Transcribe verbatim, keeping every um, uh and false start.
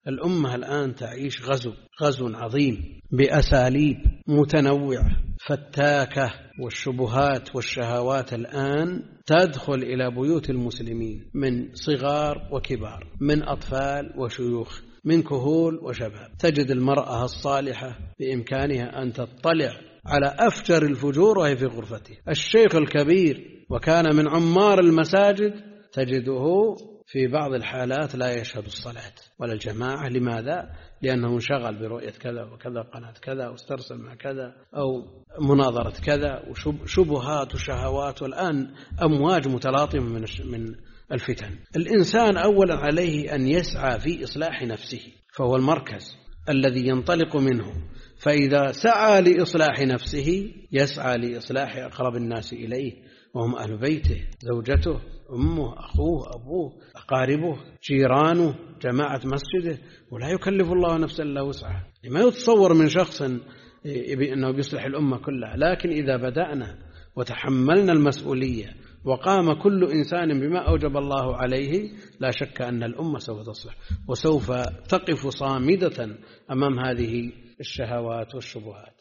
الأمة الآن تعيش غزو غزو عظيم بأساليب متنوعة فتاكة، والشبهات والشهوات الآن تدخل إلى بيوت المسلمين من صغار وكبار، من أطفال وشيوخ، من كهول وشباب. تجد المرأة الصالحة بإمكانها أن تطلع على أفجر الفجور وهي في غرفته. الشيخ الكبير وكان من عمار المساجد تجده في بعض الحالات لا يشهد الصلاة ولا الجماعة. لماذا؟ لأنه انشغل برؤية كذا وكذا، قناة كذا، واسترسل مع كذا، أو مناظرة كذا، وشبهات وشهوات، والآن أمواج متلاطمة من من الفتن. الإنسان أولا عليه أن يسعى في إصلاح نفسه، فهو المركز الذي ينطلق منه. فإذا سعى لإصلاح نفسه يسعى لإصلاح أقرب الناس إليه، وهم أهل بيته، زوجته، أمه، أخوه، أبوه، أقاربه، جيرانه، جماعة مسجده. ولا يكلف الله نفسا إلا وسعها. ما يتصور من شخص أنه بيصلح الأمة كلها، لكن إذا بدأنا وتحملنا المسؤولية وقام كل إنسان بما أوجب الله عليه، لا شك أن الأمة سوف تصلح، وسوف تقف صامدة أمام هذه الشهوات والشبهات.